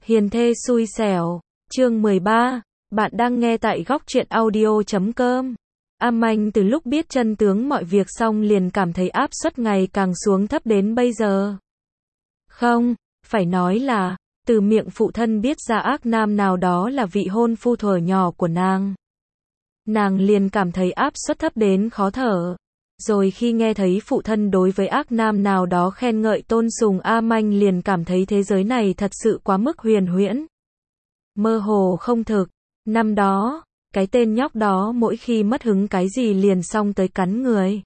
Hiền thê xui xẻo, chương 13, bạn đang nghe tại góc truyện audio.com. Anh từ lúc biết chân tướng mọi việc xong liền cảm thấy áp suất ngày càng xuống thấp đến bây giờ. Không, phải nói là, từ miệng phụ thân biết ra ác nam nào đó là vị hôn phu thuở nhỏ của nàng. Nàng liền cảm thấy áp suất thấp đến khó thở. Rồi khi nghe thấy phụ thân đối với ác nam nào đó khen ngợi tôn sùng anh liền cảm thấy thế giới này thật sự quá mức huyền huyễn. Mơ hồ không thực. Năm đó, cái tên nhóc đó mỗi khi mất hứng cái gì liền xong tới cắn người.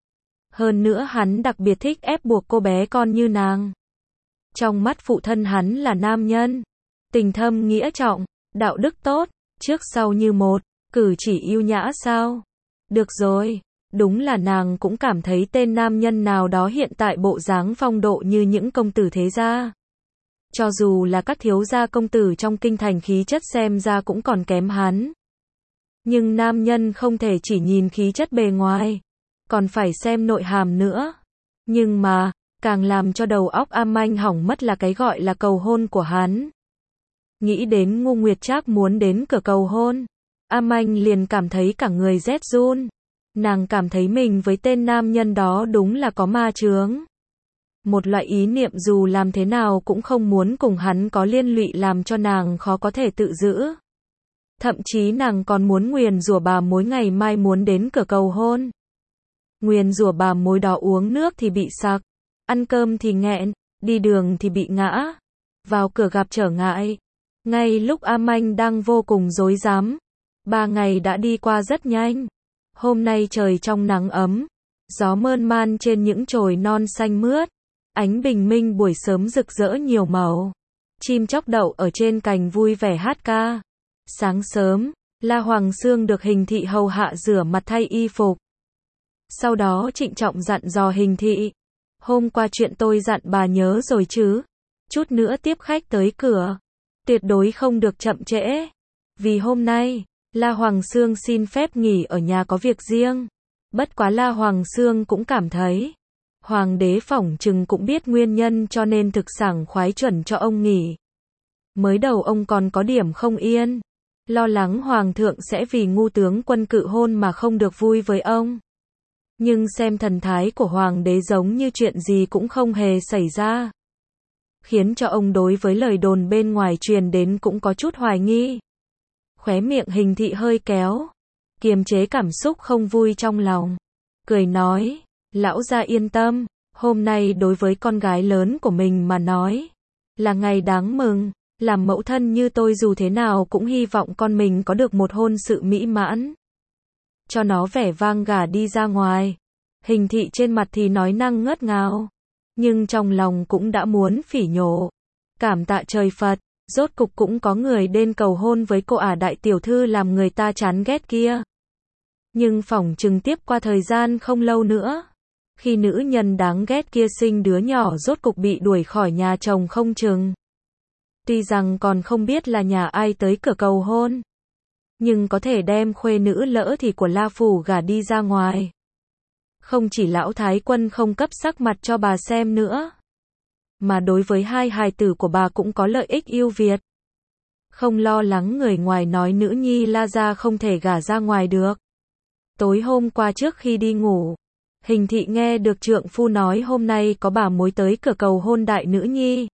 Hơn nữa hắn đặc biệt thích ép buộc cô bé con như nàng. Trong mắt phụ thân hắn là nam nhân, tình thâm nghĩa trọng, đạo đức tốt, trước sau như một, cử chỉ yêu nhã sao? Được rồi. Đúng là nàng cũng cảm thấy tên nam nhân nào đó hiện tại bộ dáng phong độ như những công tử thế gia. Cho dù là các thiếu gia công tử trong kinh thành khí chất xem ra cũng còn kém hắn. Nhưng nam nhân không thể chỉ nhìn khí chất bề ngoài, còn phải xem nội hàm nữa. Nhưng mà, càng làm cho đầu óc anh hỏng mất là cái gọi là cầu hôn của hắn. Nghĩ đến Ngô Nguyệt Trác muốn đến cửa cầu hôn, anh liền cảm thấy cả người rét run. Nàng cảm thấy mình với tên nam nhân đó đúng là có ma chướng. Một loại ý niệm dù làm thế nào cũng không muốn cùng hắn có liên lụy làm cho nàng khó có thể tự giữ. Thậm chí nàng còn muốn nguyền rủa bà mối ngày mai muốn đến cửa cầu hôn. Nguyền rủa bà mối đó uống nước thì bị sặc, ăn cơm thì nghẹn, đi đường thì bị ngã, vào cửa gặp trở ngại. Ngay lúc anh đang vô cùng rối rắm, 3 ngày đã đi qua rất nhanh. Hôm nay trời trong nắng ấm, gió mơn man trên những chồi non xanh mướt, ánh bình minh buổi sớm rực rỡ nhiều màu, chim chóc đậu ở trên cành vui vẻ hát ca. Sáng sớm, La Hoàng Xương được Hình Thị hầu hạ rửa mặt thay y phục. Sau đó trịnh trọng dặn dò Hình Thị, hôm qua chuyện tôi dặn bà nhớ rồi chứ, chút nữa tiếp khách tới cửa, tuyệt đối không được chậm trễ, vì hôm nay La Hoàng Xương xin phép nghỉ ở nhà có việc riêng. Bất quá La Hoàng Xương cũng cảm thấy, Hoàng đế phỏng chừng cũng biết nguyên nhân cho nên thực sảng khoái chuẩn cho ông nghỉ. Mới đầu ông còn có điểm không yên, lo lắng Hoàng thượng sẽ vì ngu tướng quân cự hôn mà không được vui với ông. Nhưng xem thần thái của Hoàng đế giống như chuyện gì cũng không hề xảy ra, khiến cho ông đối với lời đồn bên ngoài truyền đến cũng có chút hoài nghi. Khóe miệng Hình Thị hơi kéo, kiềm chế cảm xúc không vui trong lòng, cười nói, lão gia yên tâm, hôm nay đối với con gái lớn của mình mà nói, là ngày đáng mừng, làm mẫu thân như tôi dù thế nào cũng hy vọng con mình có được một hôn sự mỹ mãn. Cho nó vẻ vang gả đi ra ngoài. Hình Thị trên mặt thì nói năng ngất ngào, nhưng trong lòng cũng đã muốn phỉ nhổ. Cảm tạ trời Phật. Rốt cục cũng có người đến cầu hôn với cô đại tiểu thư làm người ta chán ghét kia. Nhưng phỏng chừng tiếp qua thời gian không lâu nữa, khi nữ nhân đáng ghét kia sinh đứa nhỏ rốt cục bị đuổi khỏi nhà chồng không chừng. Tuy rằng còn không biết là nhà ai tới cửa cầu hôn, nhưng có thể đem khuê nữ lỡ thì của La Phủ gả đi ra ngoài. Không chỉ lão thái quân không cấp sắc mặt cho bà xem nữa, mà đối với hai hài tử của bà cũng có lợi ích ưu việt. Không lo lắng người ngoài nói nữ nhi La gia không thể gả ra ngoài được. Tối hôm qua trước khi đi ngủ, Hình Thị nghe được trượng phu nói hôm nay có bà mối tới cửa cầu hôn đại nữ nhi.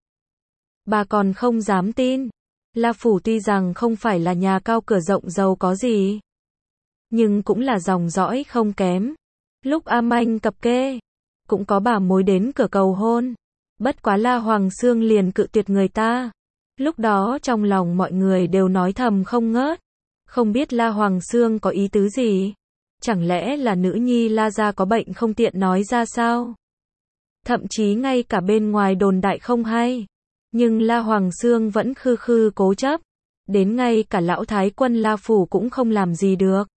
Bà còn không dám tin. La Phủ tuy rằng không phải là nhà cao cửa rộng giàu có gì, nhưng cũng là dòng dõi không kém. Lúc anh cập kê, cũng có bà mối đến cửa cầu hôn. Bất quá La Hoàng Xương liền cự tuyệt người ta. Lúc đó trong lòng mọi người đều nói thầm không ngớt. Không biết La Hoàng Xương có ý tứ gì? Chẳng lẽ là nữ nhi La gia có bệnh không tiện nói ra sao? Thậm chí ngay cả bên ngoài đồn đại không hay. Nhưng La Hoàng Xương vẫn khư khư cố chấp. Đến ngay cả lão thái quân La Phủ cũng không làm gì được.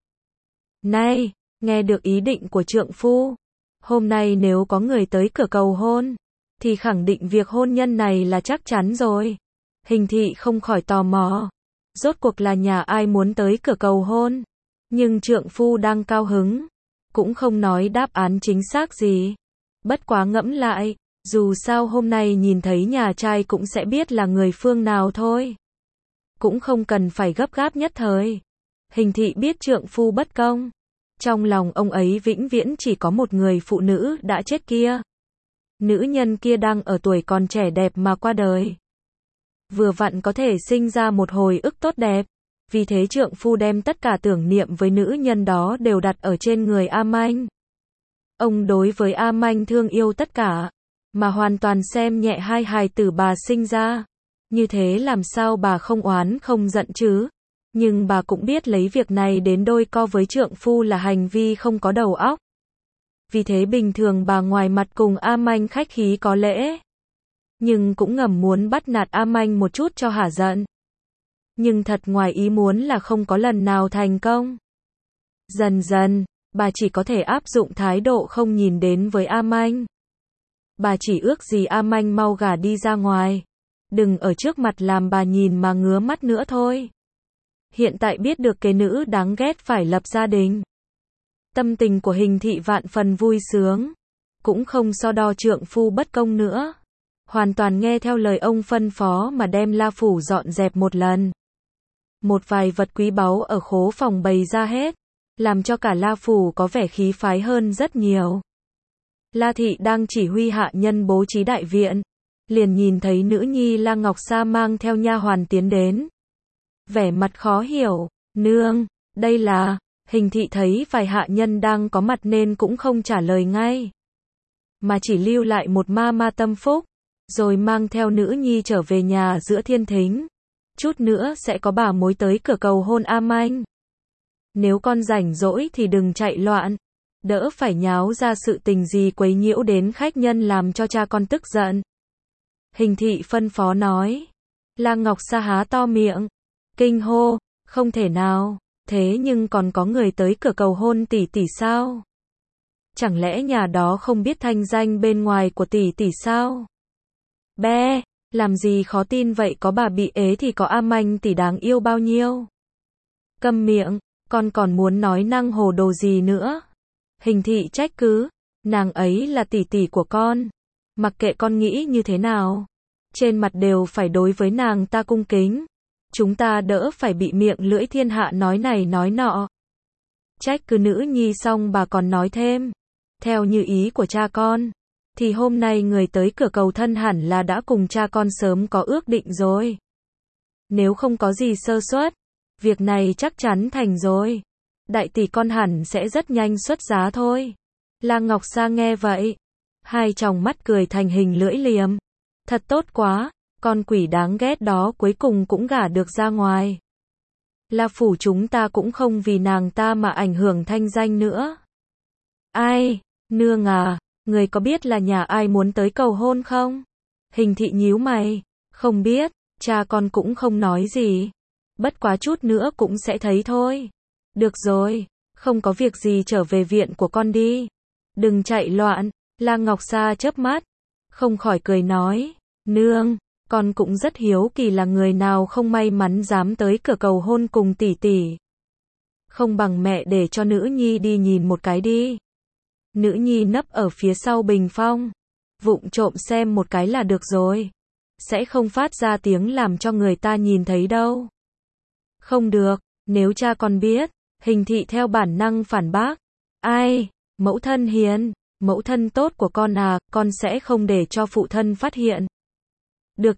Này, nghe được ý định của trượng phu. Hôm nay nếu có người tới cửa cầu hôn, thì khẳng định việc hôn nhân này là chắc chắn rồi. Hình Thị không khỏi tò mò. Rốt cuộc là nhà ai muốn tới cửa cầu hôn. Nhưng trượng phu đang cao hứng, cũng không nói đáp án chính xác gì. Bất quá ngẫm lại, Dù sao hôm nay nhìn thấy nhà trai cũng sẽ biết là người phương nào thôi. Cũng không cần phải gấp gáp nhất thời. Hình thị biết trượng phu bất công. Trong lòng ông ấy vĩnh viễn chỉ có một người phụ nữ đã chết kia. Nữ nhân kia đang ở tuổi còn trẻ đẹp mà qua đời. Vừa vặn có thể sinh ra một hồi ức tốt đẹp. Vì thế trượng phu đem tất cả tưởng niệm với nữ nhân đó đều đặt ở trên người A Manh. Ông đối với A Manh thương yêu tất cả, mà hoàn toàn xem nhẹ hai hài tử bà sinh ra. Như thế làm sao bà không oán không giận chứ? Nhưng bà cũng biết lấy việc này đến đôi co với trượng phu là hành vi không có đầu óc. Vì thế bình thường bà ngoài mặt cùng A Manh khách khí có lễ, nhưng cũng ngầm muốn bắt nạt A Manh một chút cho hả giận. Nhưng thật ngoài ý muốn là không có lần nào thành công. Dần dần, bà chỉ có thể áp dụng thái độ không nhìn đến với A Manh. Bà chỉ ước gì A Manh mau gả đi ra ngoài. Đừng ở trước mặt làm bà nhìn mà ngứa mắt nữa thôi. Hiện tại biết được cái nữ đáng ghét phải lập gia đình. Tâm tình của Hình thị vạn phần vui sướng. Cũng không so đo trượng phu bất công nữa. Hoàn toàn nghe theo lời ông phân phó mà đem La phủ dọn dẹp một lần. Một vài vật quý báu ở khố phòng bày ra hết, làm cho cả La phủ có vẻ khí phái hơn rất nhiều. La thị đang chỉ huy hạ nhân bố trí đại viện, liền nhìn thấy nữ nhi La Ngọc Sa mang theo nha hoàn tiến đến. Vẻ mặt khó hiểu, nương, đây là, Hình thị thấy vài hạ nhân đang có mặt nên cũng không trả lời ngay. Mà chỉ lưu lại một ma ma tâm phúc, rồi mang theo nữ nhi trở về nhà giữa thiên thính. Chút nữa sẽ có bà mối tới cửa cầu hôn A Manh. Nếu con rảnh rỗi thì đừng chạy loạn, đỡ phải nháo ra sự tình gì quấy nhiễu đến khách nhân làm cho cha con tức giận. Hình thị phân phó nói. La Ngọc Sa há to miệng, kinh hô, không thể nào, thế nhưng còn có người tới cửa cầu hôn tỷ tỷ sao? Chẳng lẽ nhà đó không biết thanh danh bên ngoài của tỷ tỷ sao? Be, làm gì khó tin vậy, có bà bị ế thì có A Manh tỷ đáng yêu bao nhiêu? Câm miệng, con còn muốn nói năng hồ đồ gì nữa? Hình thị trách cứ, nàng ấy là tỷ tỷ của con, mặc kệ con nghĩ như thế nào, trên mặt đều phải đối với nàng ta cung kính. Chúng ta đỡ phải bị miệng lưỡi thiên hạ nói này nói nọ. Trách cứ nữ nhi xong bà còn nói thêm, theo như ý của cha con, thì hôm nay người tới cửa cầu thân hẳn là đã cùng cha con sớm có ước định rồi. Nếu không có gì sơ suất, việc này chắc chắn thành rồi. Đại tỷ con hẳn sẽ rất nhanh xuất giá thôi. La Ngọc Sa nghe vậy, hai tròng mắt cười thành hình lưỡi liềm. Thật tốt quá, con quỷ đáng ghét đó cuối cùng cũng gả được ra ngoài. La phủ chúng ta cũng không vì nàng ta mà ảnh hưởng thanh danh nữa. Ai, nương à, người có biết là nhà ai muốn tới cầu hôn không? Hình thị nhíu mày, không biết, cha con cũng không nói gì. Bất quá chút nữa cũng sẽ thấy thôi. Được rồi, không có việc gì trở về viện của con đi. Đừng chạy loạn. La Ngọc Sa chớp mắt, không khỏi cười nói, nương, con cũng rất hiếu kỳ là người nào không may mắn dám tới cửa cầu hôn cùng tỷ tỷ. Không bằng mẹ để cho nữ nhi đi nhìn một cái đi. Nữ nhi nấp ở phía sau bình phong, vụng trộm xem một cái là được rồi. Sẽ không phát ra tiếng làm cho người ta nhìn thấy đâu. Không được, nếu cha con biết. Hình thị theo bản năng phản bác. Ai, mẫu thân hiền, mẫu thân tốt của con à, con sẽ không để cho phụ thân phát hiện. Được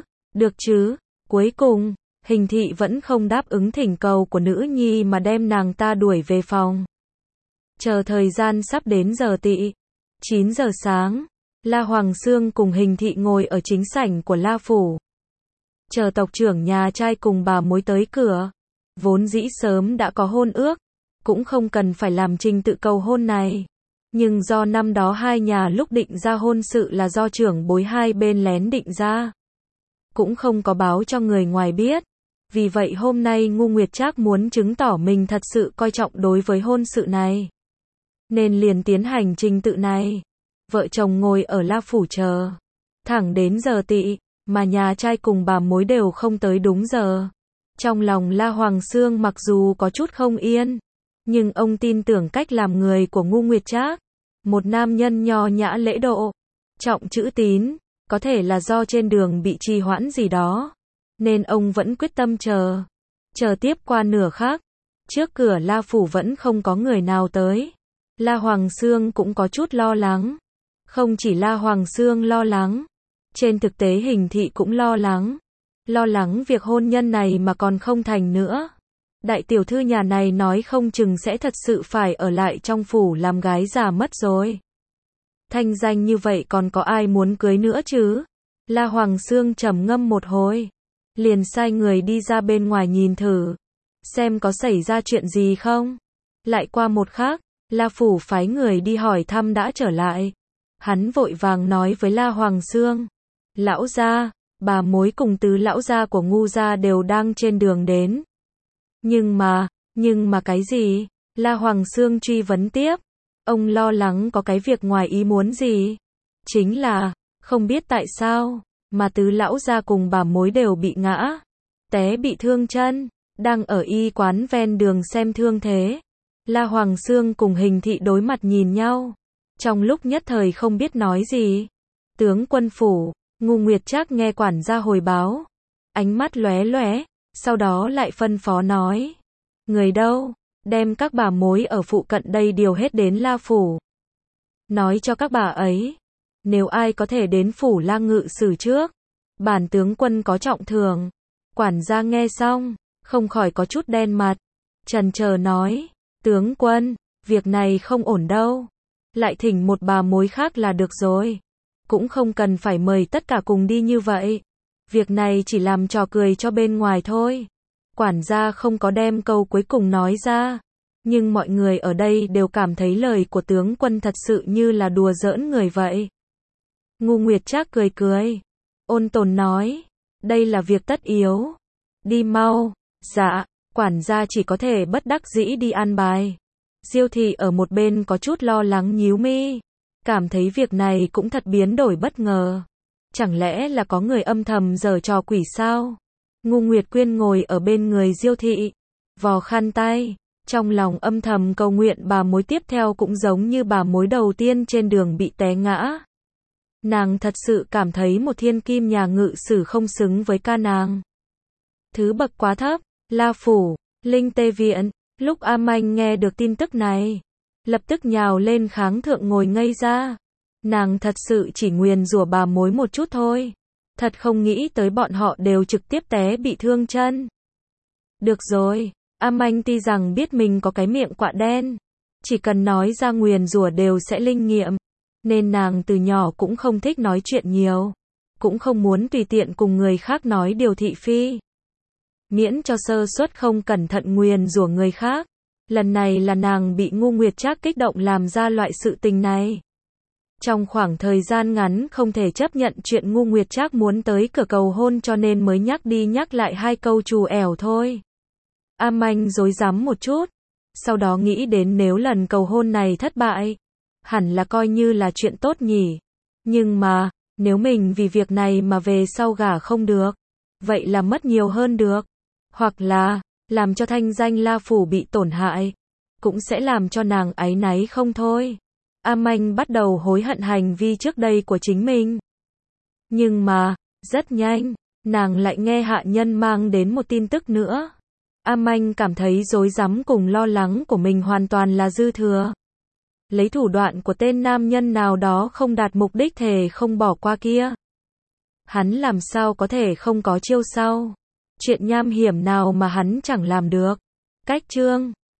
chứ, cuối cùng, Hình thị vẫn không đáp ứng thỉnh cầu của nữ nhi mà đem nàng ta đuổi về phòng. Chờ thời gian sắp đến giờ tỵ, 9 giờ sáng, La Hoàng Xương cùng Hình thị ngồi ở chính sảnh của La phủ. Chờ tộc trưởng nhà trai cùng bà mối tới cửa. Vốn dĩ sớm đã có hôn ước, cũng không cần phải làm trình tự cầu hôn này. Nhưng do năm đó hai nhà lúc định ra hôn sự là do trưởng bối hai bên lén định ra, cũng không có báo cho người ngoài biết. Vì vậy hôm nay Ngu Nguyệt Trác muốn chứng tỏ mình thật sự coi trọng đối với hôn sự này, nên liền tiến hành trình tự này. Vợ chồng ngồi ở La phủ chờ, thẳng đến giờ tỵ, mà nhà trai cùng bà mối đều không tới đúng giờ. Trong lòng La Hoàng Xương mặc dù có chút không yên, nhưng ông tin tưởng cách làm người của Ngu Nguyệt Trác, một nam nhân nho nhã lễ độ, trọng chữ tín, có thể là do trên đường bị trì hoãn gì đó, nên ông vẫn quyết tâm chờ. Chờ tiếp qua nửa khắc, trước cửa La Phủ vẫn không có người nào tới. La Hoàng Xương cũng có chút lo lắng. Không chỉ La Hoàng Xương lo lắng, trên thực tế Hình Thị cũng lo lắng. Lo lắng việc hôn nhân này mà còn không thành nữa. Đại tiểu thư nhà này nói không chừng sẽ thật sự phải ở lại trong phủ làm gái già mất rồi. Thanh danh như vậy còn có ai muốn cưới nữa chứ? La Hoàng Xương trầm ngâm một hồi, liền sai người đi ra bên ngoài nhìn thử, xem có xảy ra chuyện gì không. Lại qua một khắc, La Phủ phái người đi hỏi thăm đã trở lại. Hắn vội vàng nói với La Hoàng Xương, lão gia, bà mối cùng tứ lão gia của Ngu gia đều đang trên đường đến. Nhưng mà cái gì? La Hoàng Xương truy vấn tiếp. Ông lo lắng có cái việc ngoài ý muốn gì? Chính là, không biết tại sao, mà tứ lão gia cùng bà mối đều bị ngã, té bị thương chân, đang ở y quán ven đường xem thương thế. La Hoàng Xương cùng Hình Thị đối mặt nhìn nhau, trong lúc nhất thời không biết nói gì. Tướng quân phủ, Ngu Nguyệt Trác nghe quản gia hồi báo, ánh mắt lóe lóe, sau đó lại phân phó nói, người đâu, đem các bà mối ở phụ cận đây điều hết đến La Phủ. Nói cho các bà ấy, nếu ai có thể đến phủ La Ngự Sử trước, bản tướng quân có trọng thưởng. Quản gia nghe xong, không khỏi có chút đen mặt, chần chờ nói, tướng quân, việc này không ổn đâu, lại thỉnh một bà mối khác là được rồi, cũng không cần phải mời tất cả cùng đi như vậy, việc này chỉ làm trò cười cho bên ngoài thôi. Quản gia không có đem câu cuối cùng nói ra, nhưng mọi người ở đây đều cảm thấy lời của tướng quân thật sự như là đùa giỡn người vậy. Ngu Nguyệt Trác cười cười, ôn tồn nói, đây là việc tất yếu, đi mau. Dạ, quản gia chỉ có thể bất đắc dĩ đi an bài. Diêu Thị ở một bên có chút lo lắng nhíu mi, cảm thấy việc này cũng thật biến đổi bất ngờ. Chẳng lẽ là có người âm thầm giở trò quỷ sao? Ngu Nguyệt Quyên ngồi ở bên người Diêu Thị, vò khăn tay, trong lòng âm thầm cầu nguyện bà mối tiếp theo cũng giống như bà mối đầu tiên trên đường bị té ngã. Nàng thật sự cảm thấy một thiên kim nhà ngự sử không xứng với ca nàng. Thứ bậc quá thấp, La Phủ, Linh Tê Viện. Lúc A Manh nghe được tin tức này, lập tức nhào lên kháng thượng ngồi ngây ra. Nàng thật sự chỉ nguyền rủa bà mối một chút thôi, thật không nghĩ tới bọn họ đều trực tiếp té bị thương chân. Được rồi, A Manh tuy rằng biết mình có cái miệng quạ đen, chỉ cần nói ra nguyền rủa đều sẽ linh nghiệm, nên nàng từ nhỏ cũng không thích nói chuyện nhiều, cũng không muốn tùy tiện cùng người khác nói điều thị phi, miễn cho sơ suất không cẩn thận nguyền rủa người khác. Lần này là nàng bị Ngu Nguyệt Trác kích động làm ra loại sự tình này. Trong khoảng thời gian ngắn không thể chấp nhận chuyện Ngu Nguyệt Trác muốn tới cửa cầu hôn, cho nên mới nhắc đi nhắc lại hai câu trù ẻo thôi. A Manh rối rắm một chút, sau đó nghĩ đến nếu lần cầu hôn này thất bại, hẳn là coi như là chuyện tốt nhỉ. Nhưng mà, nếu mình vì việc này mà về sau gả không được, vậy là mất nhiều hơn được. Hoặc là, làm cho thanh danh La Phủ bị tổn hại, cũng sẽ làm cho nàng áy náy không thôi. A Manh bắt đầu hối hận hành vi trước đây của chính mình. Nhưng mà, rất nhanh, nàng lại nghe hạ nhân mang đến một tin tức nữa. A Manh cảm thấy rối rắm cùng lo lắng của mình hoàn toàn là dư thừa. Lấy thủ đoạn của tên nam nhân nào đó không đạt mục đích thề không bỏ qua kia. Hắn làm sao có thể không có chiêu sau. Chuyện nham hiểm nào mà hắn chẳng làm được. Cách chương